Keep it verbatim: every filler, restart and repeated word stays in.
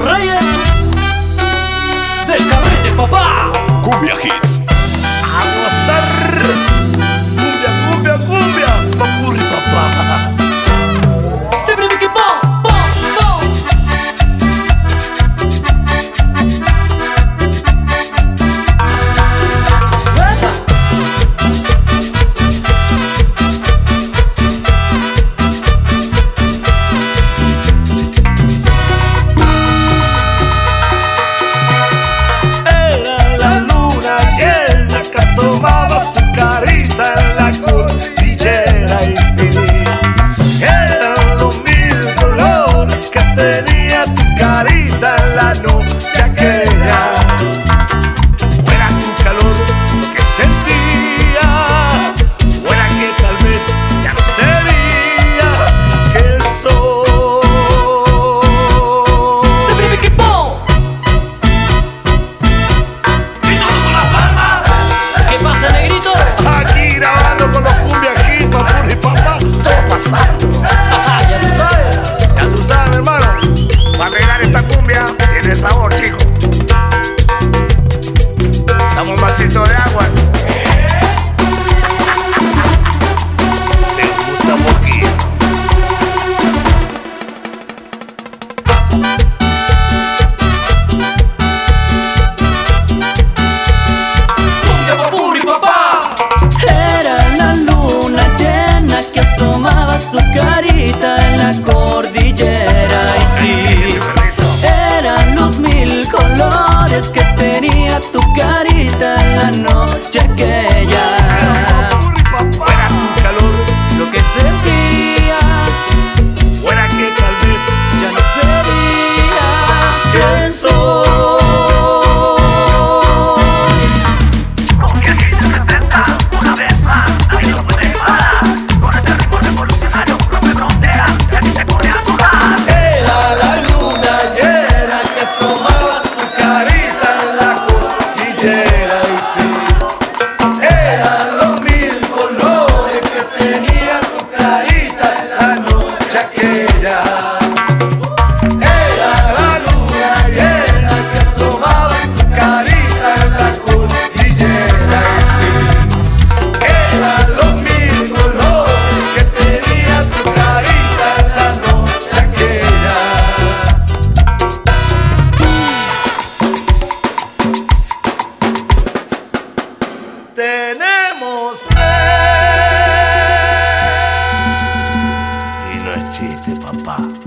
los reyes del carrete, papá. Cumbia Hits. A gozar. Cumbia, cumbia, cumbia. Papurri, papá. Siempre me equipo. Asomaba su carita en la cordillera y sí, eran los mil colores que tenía tu carita en la noche aquella. Fuera tu calor lo que sentía, fuera que tal vez ya no sería que el sol. ¡Se vive equipo! ¿Qué pasa, negrito? Aquí grabando con los Cumbia Hits, Papurri, papá, todo pasando. Ya tú sabes. Ya tú sabes, hermano, para pegar esta cumbia tiene sabor, chico. Dame un vasito de agua. Te gusta un poquito. Su carita en la cordillera y sí, eran los mil colores que tenía tu carita en la noche aquella. Fuera tu calor Lo que sentía, fuera que tal vez ya no sería que el sol. tenemos sed. Y no es chiste, papá.